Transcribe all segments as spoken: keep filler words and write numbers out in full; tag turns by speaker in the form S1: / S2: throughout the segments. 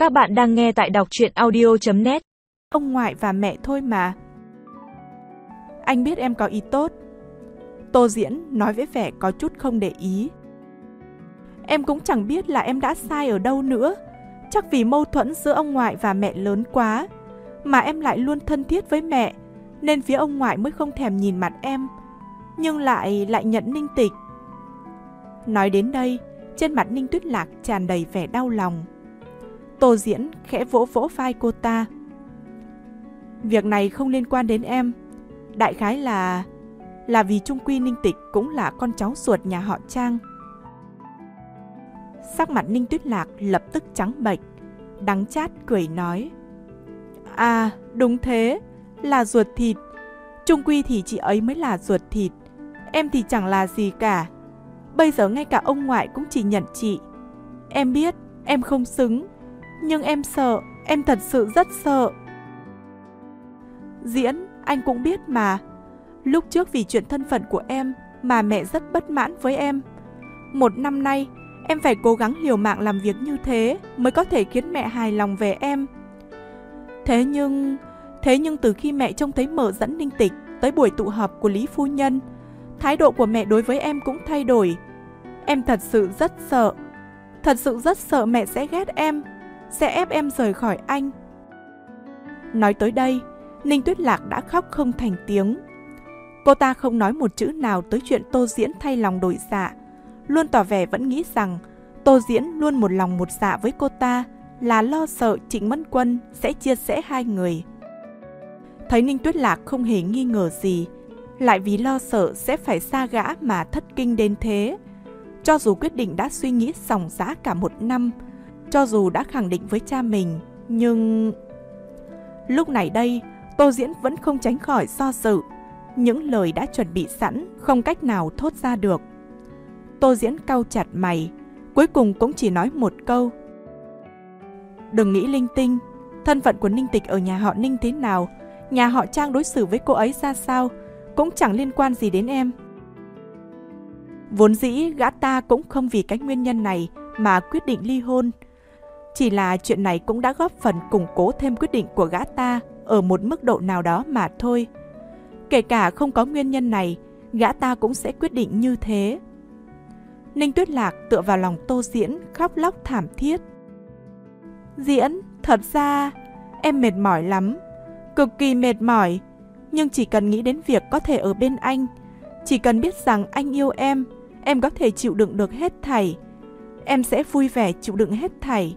S1: Các bạn đang nghe tại đọc truyện audio chấm net.
S2: Ông ngoại và mẹ thôi mà. Anh biết em có ý tốt. Tô Diễn nói với vẻ có chút không để ý. Em cũng chẳng biết là em đã sai ở đâu nữa. Chắc vì mâu thuẫn giữa ông ngoại và mẹ lớn quá, mà em lại luôn thân thiết với mẹ, nên phía ông ngoại mới không thèm nhìn mặt em, nhưng lại lại nhận Ninh Tịch. Nói đến đây, trên mặt Ninh Tuyết Lạc tràn đầy vẻ đau lòng. Tô Diễn khẽ vỗ vỗ vai cô ta. Việc này không liên quan đến em. Đại khái là Là vì chung quy Ninh Tịch cũng là con cháu ruột nhà họ Trang. Sắc mặt Ninh Tuyết Lạc lập tức trắng bệch, đắng chát cười nói: À đúng thế, là ruột thịt. Chung quy thì chị ấy mới là ruột thịt, em thì chẳng là gì cả. Bây giờ ngay cả ông ngoại cũng chỉ nhận chị. Em biết em không xứng, nhưng em sợ, em thật sự rất sợ. Diễn, anh cũng biết mà. Lúc trước vì chuyện thân phận của em mà mẹ rất bất mãn với em. Một năm nay, em phải cố gắng liều mạng làm việc như thế mới có thể khiến mẹ hài lòng về em. Thế nhưng, thế nhưng từ khi mẹ trông thấy Mở dẫn Ninh Tịch tới buổi tụ họp của Lý Phu Nhân, thái độ của mẹ đối với em cũng thay đổi. Em thật sự rất sợ. Thật sự rất sợ mẹ sẽ ghét em, sẽ ép em rời khỏi anh. Nói tới đây, Ninh Tuyết Lạc đã khóc không thành tiếng. Cô ta không nói một chữ nào tới chuyện Tô Diễn thay lòng đổi dạ, luôn tỏ vẻ vẫn nghĩ rằng Tô Diễn luôn một lòng một dạ với cô ta, là lo sợ Trịnh Mẫn Quân sẽ chia rẽ hai người. Thấy Ninh Tuyết Lạc không hề nghi ngờ gì, lại vì lo sợ sẽ phải xa gã mà thất kinh đến thế. Cho dù quyết định đã suy nghĩ sòng giã cả một năm, cho dù đã khẳng định với cha mình, nhưng... Lúc này đây, Tô Diễn vẫn không tránh khỏi do dự. Những lời đã chuẩn bị sẵn không cách nào thốt ra được. Tô Diễn cau chặt mày, cuối cùng cũng chỉ nói một câu: Đừng nghĩ linh tinh. Thân phận của Ninh Tịch ở nhà họ Ninh thế nào, nhà họ Trang đối xử với cô ấy ra sao, cũng chẳng liên quan gì đến em. Vốn dĩ gã ta cũng không vì cái nguyên nhân này mà quyết định ly hôn. Chỉ là chuyện này cũng đã góp phần củng cố thêm quyết định của gã ta ở một mức độ nào đó mà thôi. Kể cả không có nguyên nhân này, gã ta cũng sẽ quyết định như thế. Ninh Tuyết Lạc tựa vào lòng Tô Diễn, khóc lóc thảm thiết. Diễn, thật ra em mệt mỏi lắm, cực kỳ mệt mỏi. Nhưng chỉ cần nghĩ đến việc có thể ở bên anh, chỉ cần biết rằng anh yêu em, em có thể chịu đựng được hết thảy. Em sẽ vui vẻ chịu đựng hết thảy.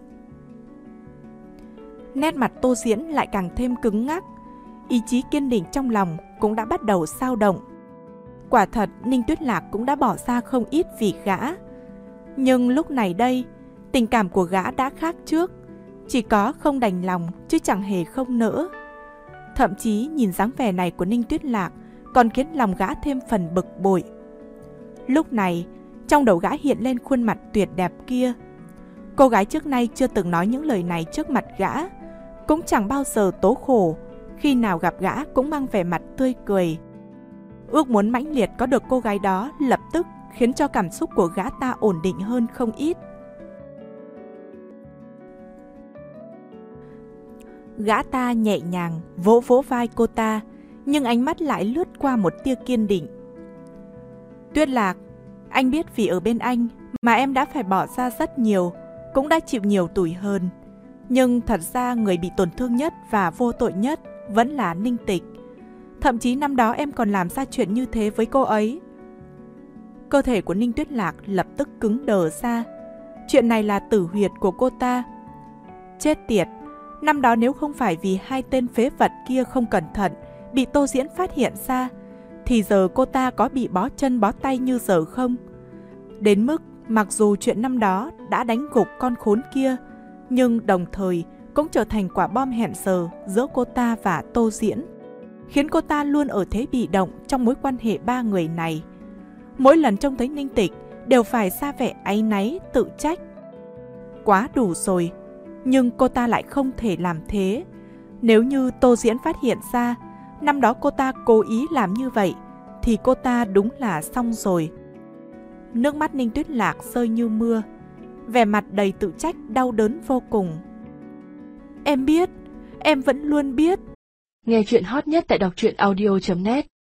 S2: Nét mặt Tô Diễn lại càng thêm cứng ngắc. Ý chí kiên định trong lòng cũng đã bắt đầu xao động. Quả thật Ninh Tuyết Lạc cũng đã bỏ ra không ít vì gã. Nhưng lúc này đây, tình cảm của gã đã khác trước. Chỉ có không đành lòng chứ chẳng hề không nỡ. Thậm chí nhìn dáng vẻ này của Ninh Tuyết Lạc còn khiến lòng gã thêm phần bực bội. Lúc này, trong đầu gã hiện lên khuôn mặt tuyệt đẹp kia. Cô gái trước nay chưa từng nói những lời này trước mặt gã, cũng chẳng bao giờ tố khổ, khi nào gặp gã cũng mang vẻ mặt tươi cười. Ước muốn mãnh liệt có được cô gái đó lập tức khiến cho cảm xúc của gã ta ổn định hơn không ít. Gã ta nhẹ nhàng vỗ vỗ vai cô ta, nhưng ánh mắt lại lướt qua một tia kiên định. Tuyết Lạc, anh biết vì ở bên anh mà em đã phải bỏ ra rất nhiều, cũng đã chịu nhiều tủi hờn. Nhưng thật ra người bị tổn thương nhất và vô tội nhất vẫn là Ninh Tịch. Thậm chí năm đó em còn làm ra chuyện như thế với cô ấy. Cơ thể của Ninh Tuyết Lạc lập tức cứng đờ ra. Chuyện này là tử huyệt của cô ta. Chết tiệt, năm đó nếu không phải vì hai tên phế vật kia không cẩn thận bị Tô Diễn phát hiện ra, thì giờ cô ta có bị bó chân bó tay như giờ không? Đến mức mặc dù chuyện năm đó đã đánh gục con khốn kia, nhưng đồng thời cũng trở thành quả bom hẹn giờ giữa cô ta và Tô Diễn, khiến cô ta luôn ở thế bị động trong mối quan hệ ba người này. Mỗi lần trông thấy Ninh Tịch đều phải ra vẻ áy náy, tự trách. Quá đủ rồi, nhưng cô ta lại không thể làm thế. Nếu như Tô Diễn phát hiện ra năm đó cô ta cố ý làm như vậy, thì cô ta đúng là xong rồi. Nước mắt Ninh Tuyết Lạc rơi như mưa, vẻ mặt đầy tự trách đau đớn vô cùng. Em biết, em vẫn luôn biết.
S3: Nghe chuyện hot nhất tại đọc truyện audio chấm net.